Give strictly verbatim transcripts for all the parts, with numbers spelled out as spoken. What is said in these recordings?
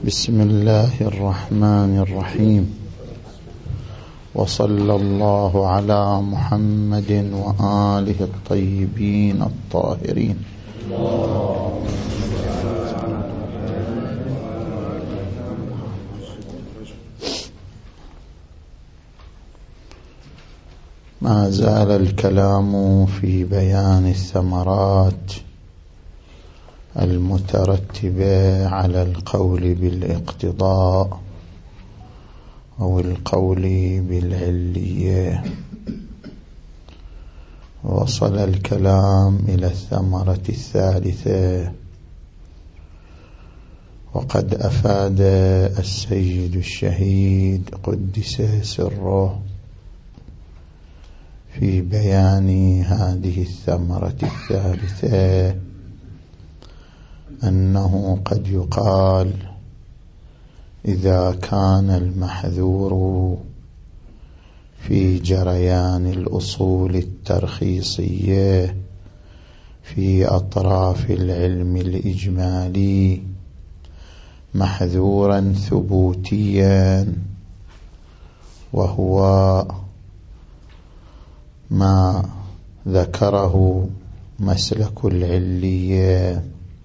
بسم الله الرحمن الرحيم، وصلى الله على محمد وآله الطيبين الطاهرين. ما زال الكلام في بيان الثمرات المترتبة على القول بالاقتضاء أو القول بالعلية. وصل الكلام إلى الثمرة الثالثة، وقد أفاد السيد الشهيد قدس سره في بيان هذه الثمرة الثالثة أنه قد يقال إذا كان المحذور في جريان الأصول الترخيصية في أطراف العلم الإجمالي محذورا ثبوتيا، وهو ما ذكره مسلك العلية،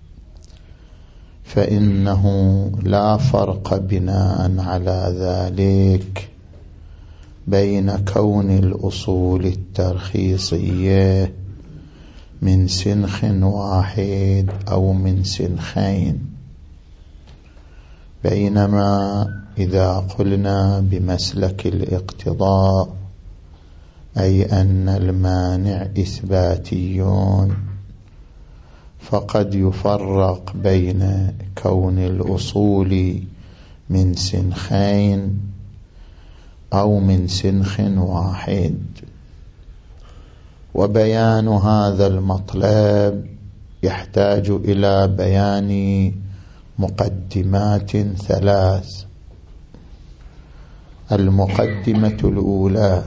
فإنه لا فرق بناء على ذلك بين كون الأصول الترخيصية من سنخ واحد أو من سنخين، بينما إذا قلنا بمسلك الاقتضاء أي أن المانع إثباتيون، فقد يفرق بين كون الأصول من سنخين أو من سنخ واحد. وبيان هذا المطلب يحتاج إلى بيان مقدمات ثلاث. المقدمة الأولى: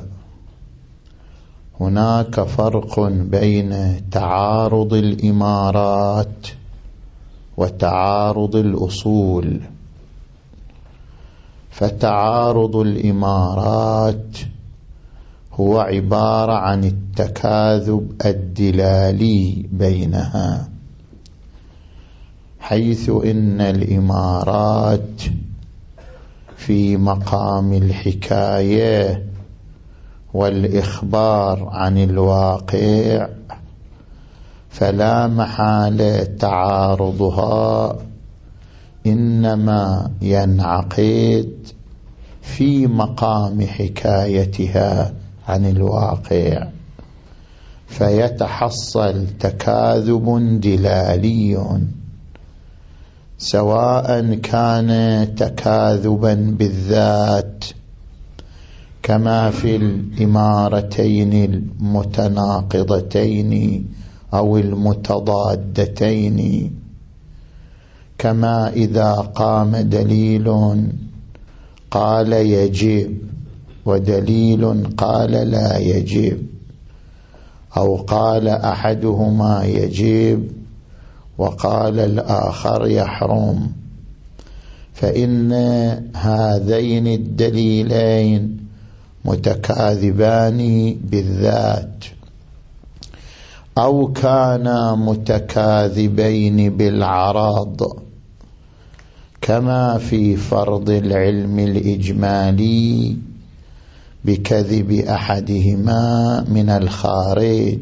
هناك فرق بين تعارض الإمارات وتعارض الأصول. فتعارض الإمارات هو عبارة عن التكاذب الدلالي بينها، حيث إن الإمارات في مقام الحكاية والإخبار عن الواقع، فلا محالة تعارضها إنما ينعقد في مقام حكايتها عن الواقع، فيتحصل تكاذب دلالي، سواء كان تكاذبا بالذات كما في الإمارتين المتناقضتين أو المتضادتين، كما إذا قام دليل قال يجب ودليل قال لا يجب، أو قال أحدهما يجب وقال الآخر يحرم، فإن هذين الدليلين متكاذبان بالذات، أو كانا متكاذبين بالعرض، كما في فرض العلم الإجمالي بكذب أحدهما من الخارج.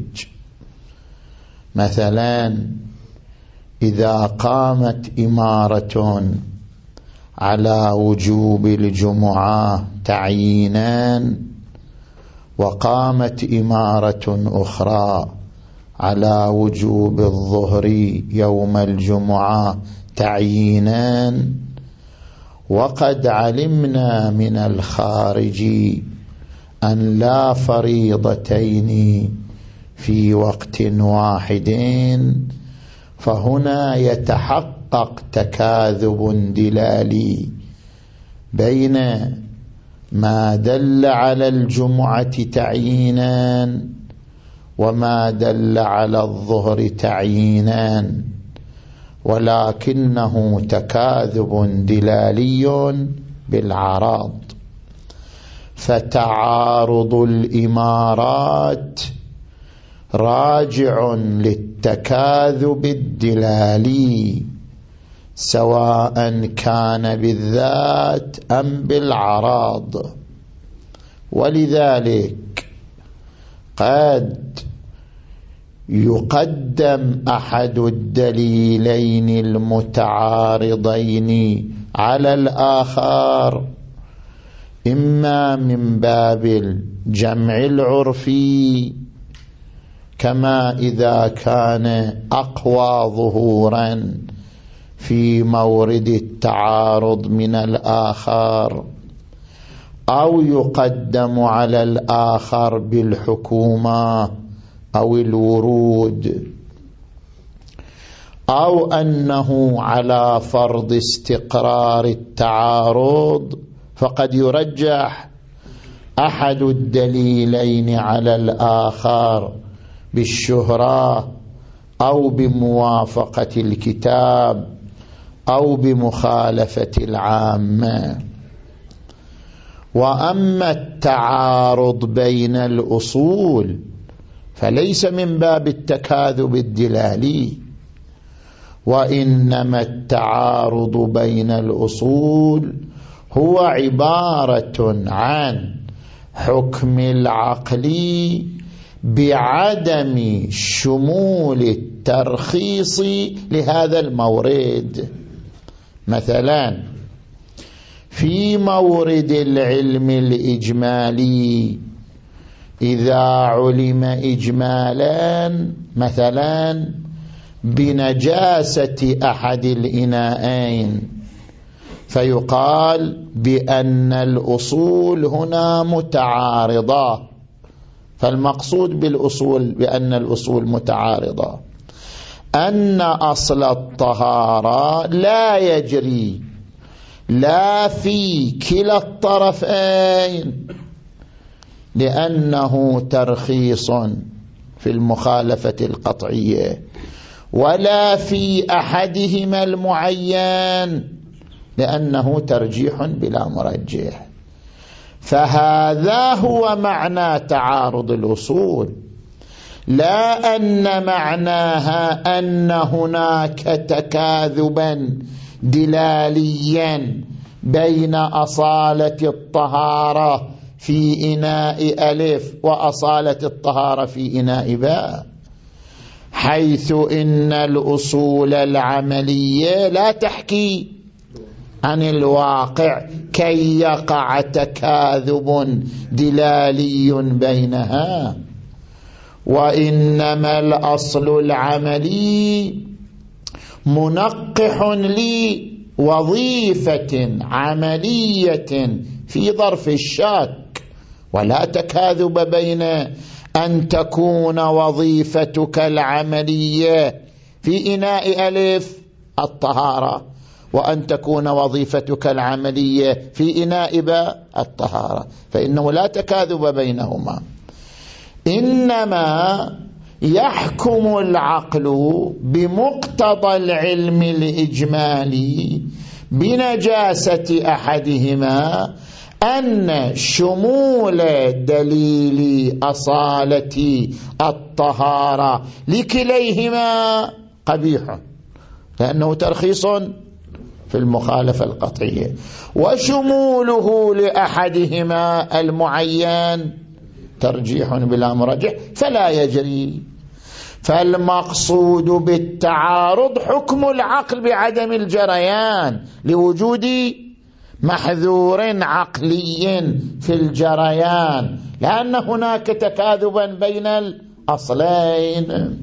مثلا إذا قامت إمارة على وجوب الجمعة تعيينا، وقامت إمارة أخرى على وجوب الظهر يوم الجمعة تعيينا، وقد علمنا من الخارج أن لا فريضتين في وقت واحد، فهنا يتحقق تكاذب دلالي بين ما دل على الجمعة تعيينا وما دل على الظهر تعيينا، ولكنه تكاذب دلالي بالعراض. فتعارض الإمارات راجع للتكاذب الدلالي سواء كان بالذات أم بالعراض. ولذلك قد يقدم أحد الدليلين المتعارضين على الآخر إما من باب الجمع العرفي، كما إذا كان أقوى ظهورا في مورد التعارض من الآخر، أو يقدم على الآخر بالحكومة أو الورود، أو أنه على فرض استقرار التعارض فقد يرجح أحد الدليلين على الآخر بالشهرة أو بموافقة الكتاب أو بمخالفة العامة. وأما التعارض بين الأصول فليس من باب التكاذب الدلالي، وإنما التعارض بين الأصول هو عبارة عن حكم العقل بعدم شمول الترخيص لهذا المورد. مثلا في مورد العلم الإجمالي إذا علم إجمالا مثلا بنجاسة أحد الإناءين فيقال بأن الأصول هنا متعارضة، فالمقصود بالأصول بأن الأصول متعارضة أن أصل الطهارة لا يجري لا في كلا الطرفين لأنه ترخيص في المخالفة القطعية، ولا في أحدهما المعين لأنه ترجيح بلا مرجح. فهذا هو معنى تعارض الأصول، لا أن معناها أن هناك تكاذبا دلاليا بين أصالة الطهارة في إناء ألف وأصالة الطهارة في إناء باء، حيث إن الأصول العملية لا تحكي عن الواقع كي يقع تكاذب دلالي بينها، وإنما الأصل العملي منقح لوظيفة عملية في ظرف الشك، ولا تكاذب بين أن تكون وظيفتك العملية في إناء ألف الطهارة وأن تكون وظيفتك العملية في إناء باء الطهارة، فإنه لا تكاذب بينهما. إنما يحكم العقل بمقتضى العلم الإجمالي بنجاسة أحدهما أن شمول دليل أصالة الطهارة لكليهما قبيح، لأنه ترخيص في المخالفة القطعية، وشموله لأحدهما المعين ترجيح بلا مرجح فلا يجري. فالمقصود بالتعارض حكم العقل بعدم الجريان لوجود محذور عقلي في الجريان، لأن هناك تكاذبا بين الأصلين.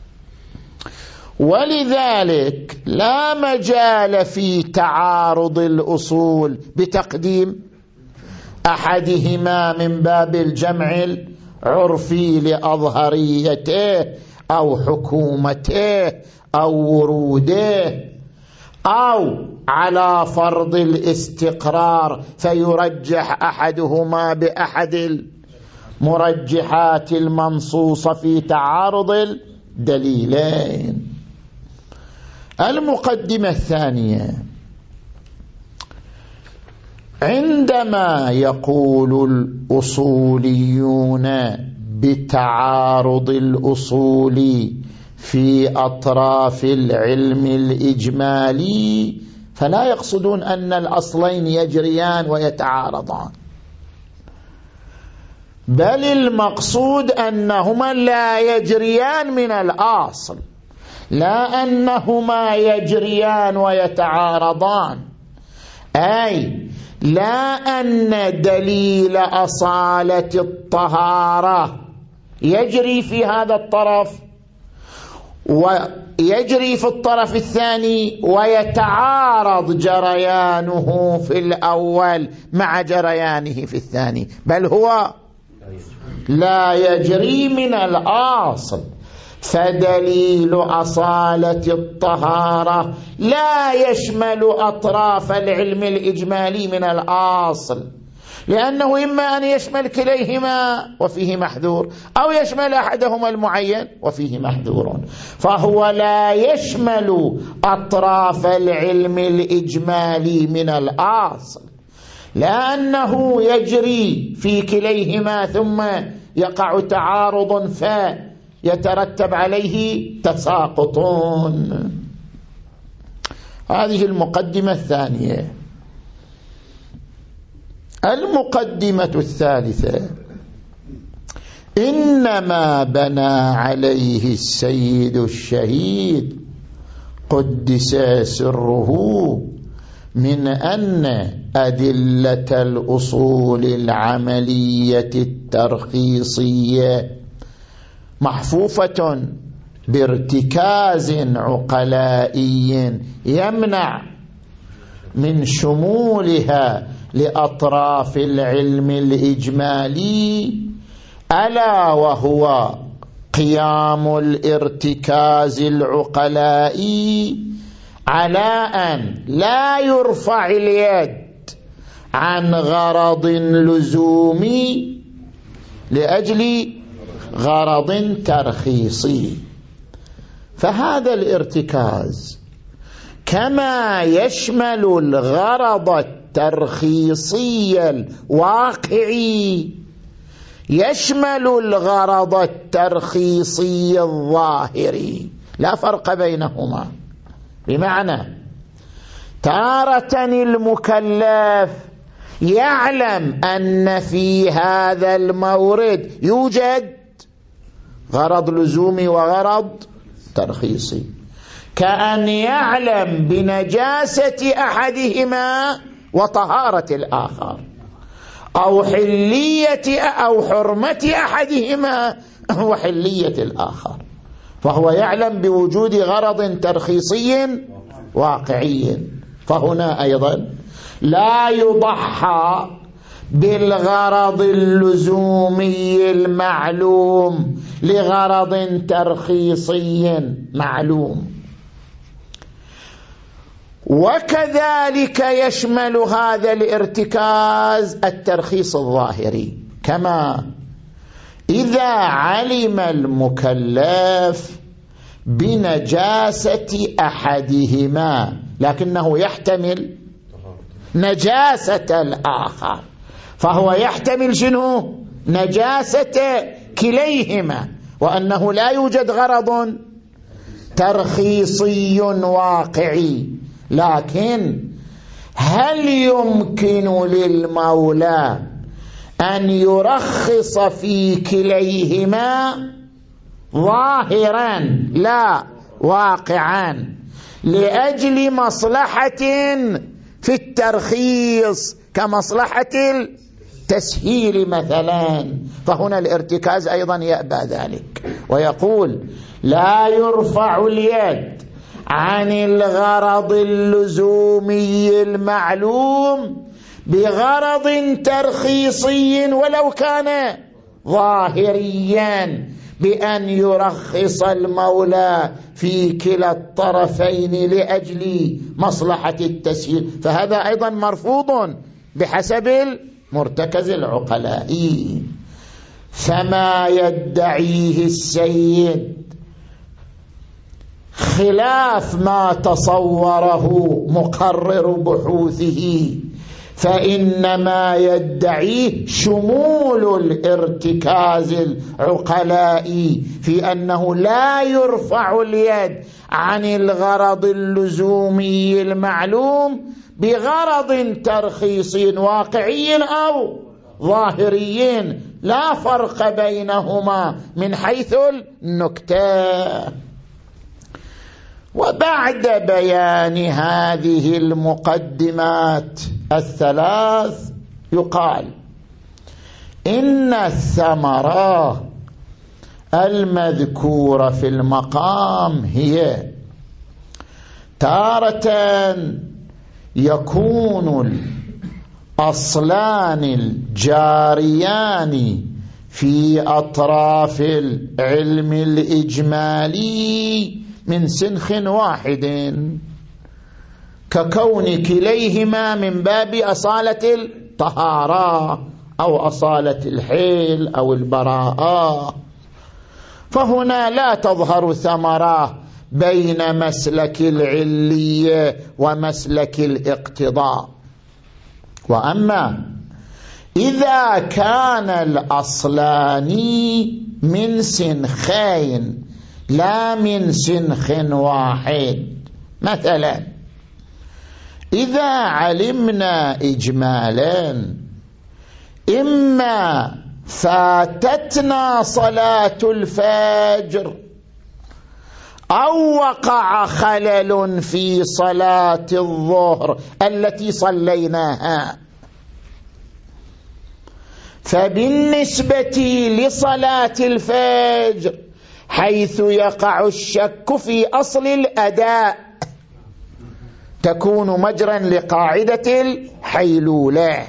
ولذلك لا مجال في تعارض الأصول بتقديم أحدهما من باب الجمع العرفي لأظهريته أو حكومته أو وروده، أو على فرض الاستقرار فيرجح أحدهما بأحد المرجحات المنصوصة في تعارض الدليلين. المقدمة الثانية: عندما يقول الأصوليون بتعارض الأصول في أطراف العلم الإجمالي فلا يقصدون أن الأصلين يجريان ويتعارضان، بل المقصود أنهما لا يجريان من الأصل، لا أنهما يجريان ويتعارضان، أي لا أن دليل أصالة الطهارة يجري في هذا الطرف ويجري في الطرف الثاني ويتعارض جريانه في الأول مع جريانه في الثاني، بل هو لا يجري من الأصل. فدليل أصالة الطهارة لا يشمل أطراف العلم الإجمالي من الأصل، لأنه إما أن يشمل كليهما وفيه محذور، أو يشمل أحدهما المعين وفيه محذور، فهو لا يشمل أطراف العلم الإجمالي من الأصل، لأنه يجري في كليهما ثم يقع تعارض فيترتب عليه تساقطون. هذه المقدمة الثانية. المقدمة الثالثة: إنما بنى عليه السيد الشهيد قدس سره من أن أدلة الأصول العملية الترخيصية محفوفة بارتكاز عقلائي يمنع من شمولها لأطراف العلم الإجمالي، ألا وهو قيام الارتكاز العقلائي على أن لا يرفع اليد عن غرض لزومي لأجل غرض ترخيصي. فهذا الارتكاز كما يشمل الغرض الترخيصي الواقعي يشمل الغرض الترخيصي الظاهري، لا فرق بينهما. بمعنى تارة المكلف يعلم أن في هذا المورد يوجد غرض لزومي وغرض ترخيصي، كأن يعلم بنجاسة أحدهما وطهارة الآخر، أو حلية أو حرمة أحدهما وحلية الآخر، فهو يعلم بوجود غرض ترخيصي واقعي. فهنا أيضا لا يضحى بالغرض اللزومي المعلوم لغرض ترخيصي معلوم. وكذلك يشمل هذا الارتكاز الترخيص الظاهري، كما إذا علم المكلف بنجاسة أحدهما لكنه يحتمل نجاسة الآخر، فهو يحتمل شنو؟ نجاسة كليهما، وأنه لا يوجد غرض ترخيصي واقعي. لكن هل يمكن للمولى أن يرخص في كليهما ظاهرا لا واقعا لأجل مصلحة في الترخيص كمصلحة التسهيل مثلا؟ فهنا الارتكاز أيضا يأبى ذلك ويقول لا يرفع اليد عن الغرض اللزومي المعلوم بغرض ترخيصي ولو كان ظاهريا بأن يرخص المولى في كلا الطرفين لأجل مصلحة التسهيل، فهذا أيضا مرفوض بحسب المرتكز العقلائي. فما يدعيه السيد خلاف ما تصوره مقرر بحوثه، فإنما يدعيه شمول الارتكاز العقلائي في أنه لا يرفع اليد عن الغرض اللزومي المعلوم بغرض ترخيصي واقعي أو ظاهري، لا فرق بينهما من حيث النكتة. وبعد بيان هذه المقدمات الثلاث يقال إن الثمرة المذكورة في المقام هي تارة يكون الأصلان الجاريان في أطراف العلم الإجمالي من سنخ واحد، ككون كليهما من باب أصالة الطهارة أو أصالة الحيل أو البراءة. فهنا لا تظهر ثمرة بين مسلك العلية ومسلك الاقتضاء. وأما إذا كان الأصلان من سنخين لا من سنخ واحد، مثلا إذا علمنا إجمالا إما فاتتنا صلاة الفجر أو وقع خلل في صلاة الظهر التي صليناها، فبالنسبة لصلاة الفجر حيث يقع الشك في أصل الأداء تكون مجرا لقاعدة الحيلولة،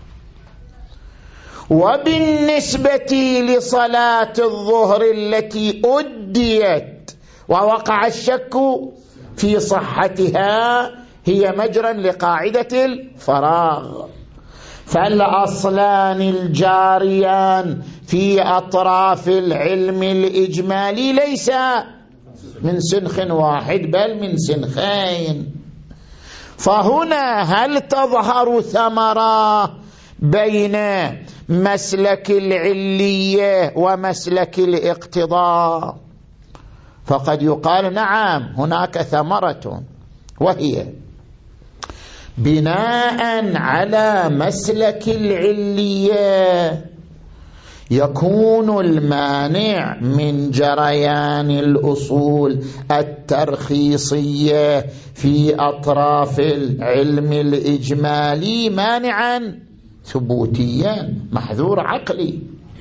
وبالنسبة لصلاة الظهر التي أديت ووقع الشك في صحتها هي مجرا لقاعدة الفراغ. فالأصلان الجاريان في أطراف العلم الإجمالي ليس من سنخ واحد بل من سنخين. فهنا هل تظهر ثمرة بين مسلك العلية ومسلك الاقتضاء؟ فقد يقال نعم هناك ثمرة، وهي بناء على مسلك العلية يكون المانع من جريان الأصول الترخيصية في أطراف العلم الإجمالي مانعا ثبوتيا محذور عقلي،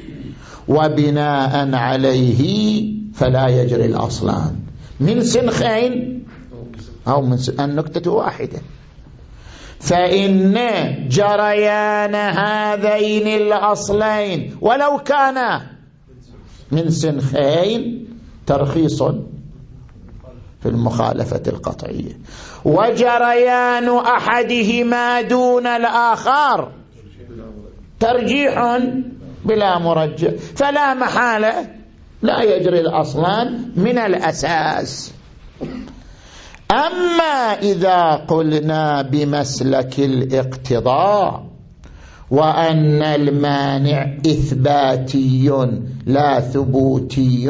وبناء عليه فلا يجري الأصلان من سنخين أو من النكتة واحدة. فإن جريان هذين الأصلين ولو كان من سنخين ترخيص في المخالفة القطعية، وجريان أحدهما دون الآخر ترجيح بلا مرجح، فلا محالة لا يجري الأصلان من الأساس. أما إذا قلنا بمسلك الاقتضاء وأن المانع إثباتي لا ثبوتي،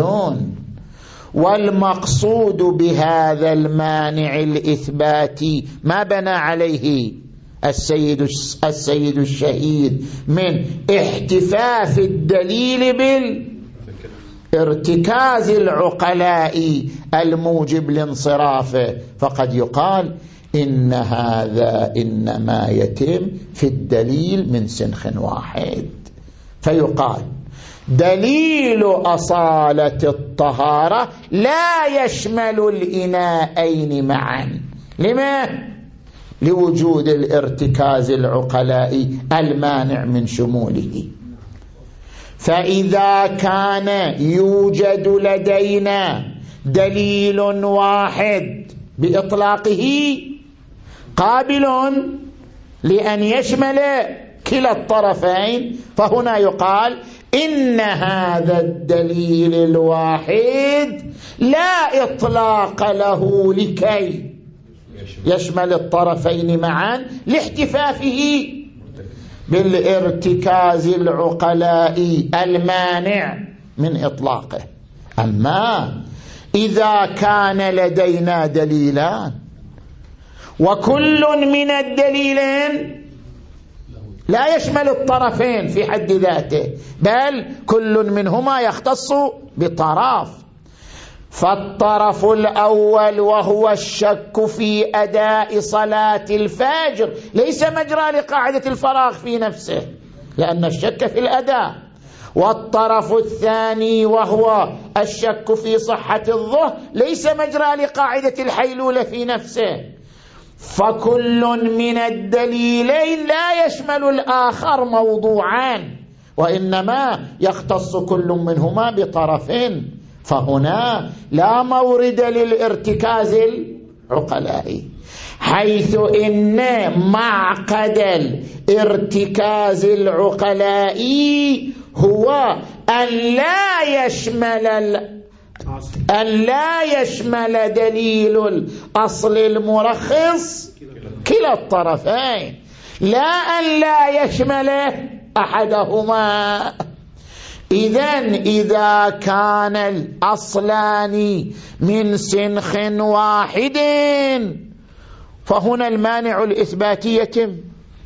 والمقصود بهذا المانع الإثباتي ما بنى عليه السيد السيد الشهيد من احتفاف الدليل بالارتكاز العقلاء الموجب لانصرافه، فقد يقال إن هذا إنما يتم في الدليل من سنخ واحد. فيقال دليل أصالة الطهارة لا يشمل الإناءين معا. لما؟ لوجود الارتكاز العقلائي المانع من شموله. فإذا كان يوجد لدينا دليل واحد بإطلاقه قابل لأن يشمل كلا الطرفين، فهنا يقال إن هذا الدليل الواحد لا إطلاق له لكي يشمل الطرفين معا لاحتفافه بالارتكاز العقلائي المانع من إطلاقه. أما إذا كان لدينا دليلان وكل من الدليلين لا يشمل الطرفين في حد ذاته بل كل منهما يختص بطرف، فالطرف الأول وهو الشك في أداء صلاة الفجر ليس مجرى لقاعدة الفراغ في نفسه لأن الشك في الأداء، والطرف الثاني وهو الشك في صحة الظهر ليس مجرى لقاعدة الحيلولة في نفسه، فكل من الدليلين لا يشمل الآخر موضوعان وإنما يختص كل منهما بطرفين، فهنا لا مورد للارتكاز العقلائي، حيث إن معقد الارتكاز العقلائي هو أن لا يشمل أن لا يشمل دليل الأصل المرخص كلا الطرفين، لا أن لا يشمل أحدهما. إذن إذا كان الأصلان من سنخ واحد فهنا المانع الإثباتي يتم،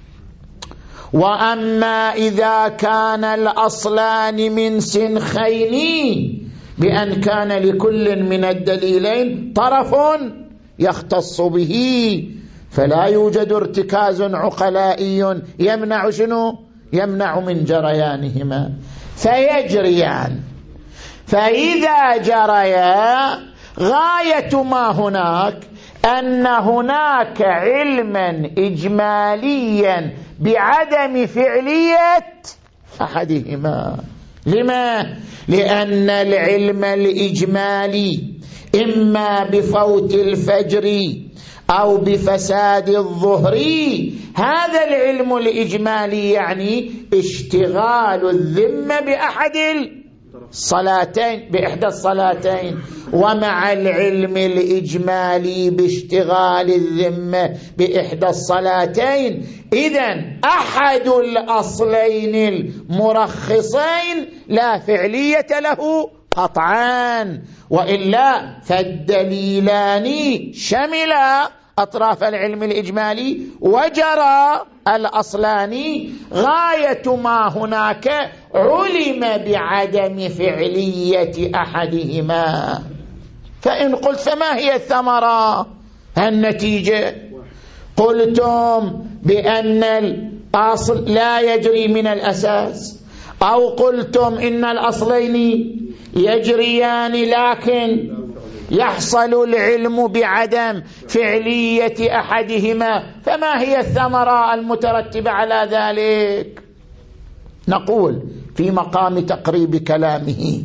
وأما إذا كان الأصلان من سنخين بأن كان لكل من الدليلين طرف يختص به فلا يوجد ارتكاز عقلائي يمنع شنو؟ يمنع من جريانهما فيجريان. فإذا جريا غاية ما هناك أن هناك علما إجماليا بعدم فعلية أحدهما. لما؟ لأن العلم الإجمالي إما بفوت الفجر أو بفساد الظهر، هذا العلم الإجمالي يعني اشتغال الذمة بأحد الصلاتين بإحدى الصلاتين، ومع العلم الإجمالي باشتغال الذمة بإحدى الصلاتين إذن أحد الأصلين المرخصين لا فعلية له قطعا، وإلا فالدليلان شملا أطراف العلم الإجمالي وجرى الأصلان، غاية ما هناك علم بعدم فعلية أحدهما. فإن قلت فما هي الثمرة النتيجة؟ قلتم بأن الأصل لا يجري من الأساس، أو قلتم إن الأصلين يجريان لكن يحصل العلم بعدم فعلية أحدهما، فما هي الثمرة المترتبة على ذلك؟ نقول في مقام تقريب كلامه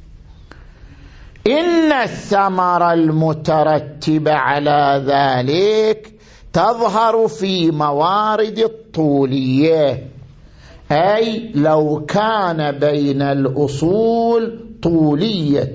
إن الثمرة المترتبة على ذلك تظهر في موارد الطولية، أي لو كان بين الأصول طولية.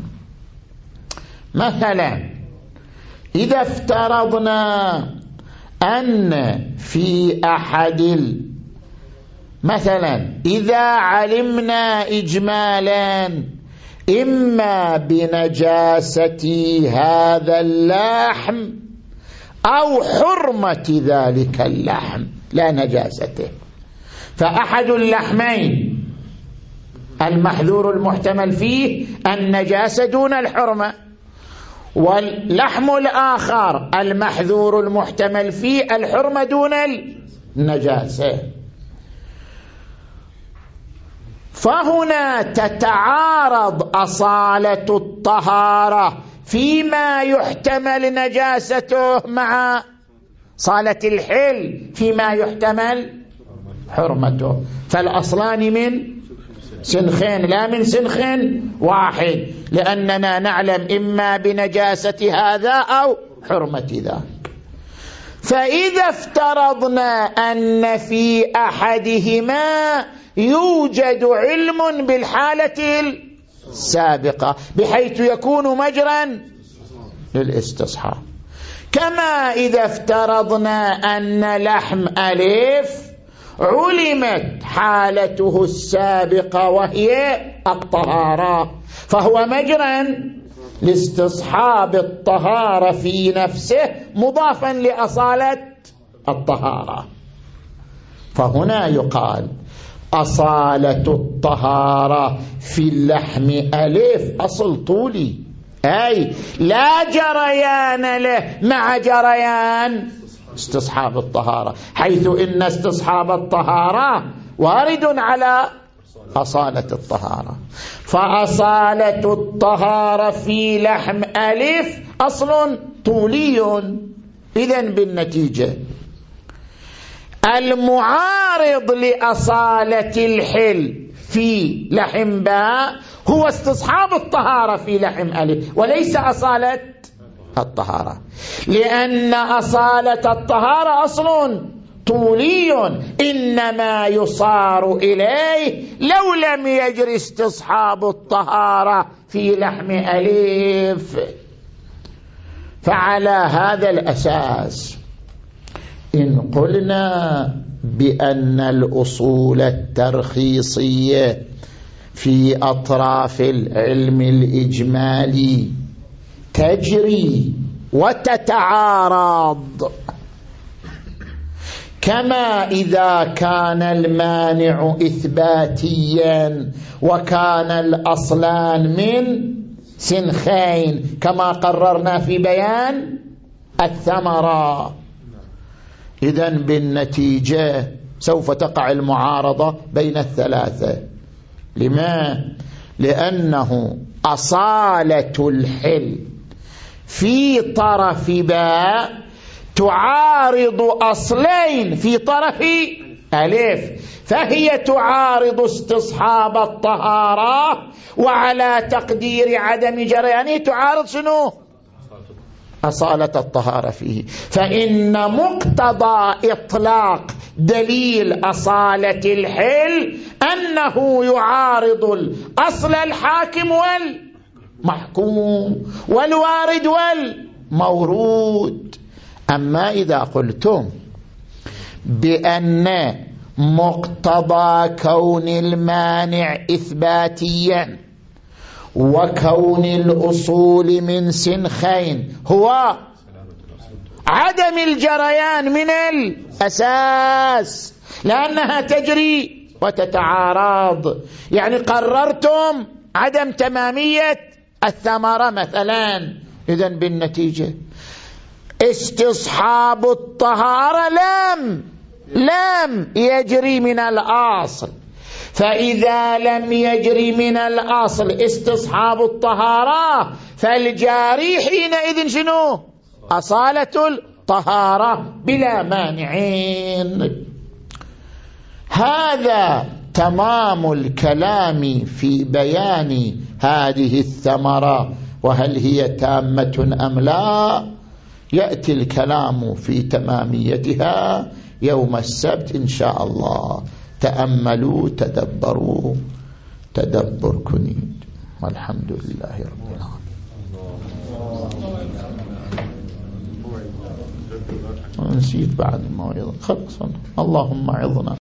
مثلا إذا افترضنا أن في أحد مثلا إذا علمنا إجمالا إما بنجاسة هذا اللحم أو حرمة ذلك اللحم لا نجاسته، فأحد اللحمين المحذور المحتمل فيه النجاسة دون الحرمة، واللحم الآخر المحذور المحتمل فيه الحرمة دون النجاسة. فهنا تتعارض أصالة الطهارة فيما يحتمل نجاسته مع صالة الحل فيما يحتمل حرمته، فالأصلان من سنخين لا من سنخ واحد، لأننا نعلم إما بنجاسة هذا أو حرمة ذاك. فإذا افترضنا أن في أحدهما يوجد علم بالحالة السابقة بحيث يكون مجرا للاستصحاب، كما إذا افترضنا أن لحم ألف علمت حالته السابقة وهي الطهارة، فهو مجرا لاستصحاب الطهارة في نفسه مضافا لأصالة الطهارة. فهنا يقال أصالة الطهارة في اللحم ألف أصل طولي، أي لا جريان له مع جريان استصحاب الطهارة، حيث إن استصحاب الطهارة وارد على أصالة الطهارة. فأصالة الطهارة في لحم ألف أصل طولي. إذن بالنتيجة المعارض لأصالة الحل في لحم باء هو استصحاب الطهارة في لحم ألف وليس أصالة الطهارة، لأن أصالة الطهارة أصل طولي إنما يصار إليه لو لم يجري استصحاب الطهارة في لحم ألف. فعلى هذا الأساس إن قلنا بأن الأصول الترخيصية في أطراف العلم الإجمالي تجري وتتعارض، كما إذا كان المانع إثباتيا وكان الأصلان من سنخين كما قررنا في بيان الثمرة، إذن بالنتيجة سوف تقع المعارضة بين الثلاثة. لما؟ لأنه أصالة الحل في طرف باء تعارض أصلين في طرف ألف، فهي تعارض استصحاب الطهارة، وعلى تقدير عدم جريانه تعارض شنو؟ أصالة الطهارة فيه. فإن مقتضى إطلاق دليل أصالة الحل أنه يعارض الأصل الحاكم والمحكوم والوارد والمورود. أما إذا قلتم بأن مقتضى كون المانع إثباتيا وكون الأصول من سنخين هو عدم الجريان من الأساس، لأنها تجري وتتعارض، يعني قررتم عدم تمامية الثمرة مثلا، إذن بالنتيجة استصحاب الطهارة لم لم يجري من الأصل، فإذا لم يجري من الأصل استصحاب الطهارة فالجاري حينئذ شنو؟ أصالة الطهارة بلا مانعين. هذا تمام الكلام في بيان هذه الثمرة، وهل هي تامة أم لا؟ يأتي الكلام في تماميتها يوم السبت إن شاء الله. تأملوا تدبروا تدبر كنيد، والحمد لله رب العالمين. نسيت بعد الموعظة خلصنا. اللهم عظنا.